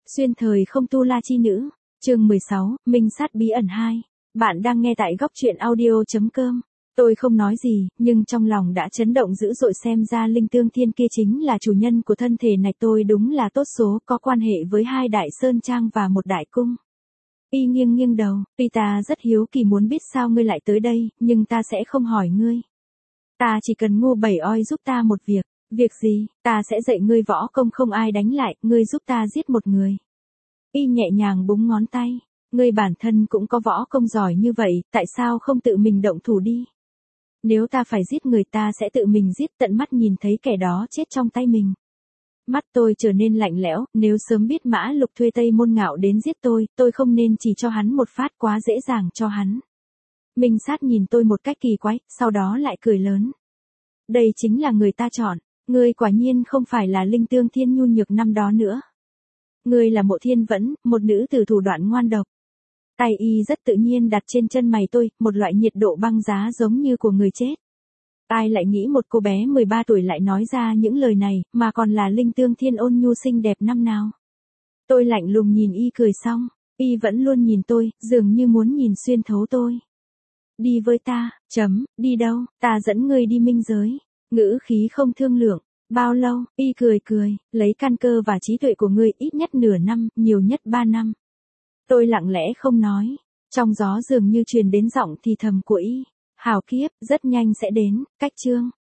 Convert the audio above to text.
Xuyên thời không tu la chi nữ. Chương 16, Minh sát bí ẩn 2. Bạn đang nghe tại góc truyện audio.com. Tôi không nói gì, nhưng trong lòng đã chấn động dữ dội, xem ra Linh Tương Thiên kia chính là chủ nhân của thân thể này. Tôi đúng là tốt số, có quan hệ với 2 đại sơn trang và 1 đại cung. Y nghiêng nghiêng đầu, tuy ta rất hiếu kỳ muốn biết sao ngươi lại tới đây, nhưng ta sẽ không hỏi ngươi. Ta chỉ cần Ngô Bảy Oi giúp ta một việc. Việc gì? Ta sẽ dạy ngươi võ công không ai đánh lại, ngươi giúp ta giết một người. Y nhẹ nhàng búng ngón tay. Ngươi bản thân cũng có võ công giỏi như vậy, tại sao không tự mình động thủ đi? Nếu ta phải giết người ta sẽ tự mình giết, tận mắt nhìn thấy kẻ đó chết trong tay mình. Mắt tôi trở nên lạnh lẽo, nếu sớm biết Mã Lục thuê Tây Môn Ngạo đến giết tôi không nên chỉ cho hắn một phát, quá dễ dàng cho hắn. Minh sát nhìn tôi một cách kỳ quái, sau đó lại cười lớn. Đây chính là người ta chọn, ngươi quả nhiên không phải là Linh Tương Thiên nhu nhược năm đó nữa. Ngươi là Mộ Thiên Vẫn, một nữ tử thủ đoạn ngoan độc. Tay y rất tự nhiên đặt trên chân mày tôi, một loại nhiệt độ băng giá giống như của người chết. Ai lại nghĩ một cô bé 13 tuổi lại nói ra những lời này, mà còn là Linh Tương Thiên ôn nhu xinh đẹp năm nào. Tôi lạnh lùng nhìn y cười xong, y vẫn luôn nhìn tôi, dường như muốn nhìn xuyên thấu tôi. Đi với ta, đi đâu, ta dẫn ngươi đi minh giới. Ngữ khí không thương lượng. Bao lâu? Y cười cười, lấy căn cơ và trí tuệ của ngươi, ít nhất nửa năm, nhiều nhất 3 năm. Tôi lặng lẽ không nói. Trong gió dường như truyền đến giọng thì thầm của y. Hảo kiếp, rất nhanh sẽ đến, cách chương.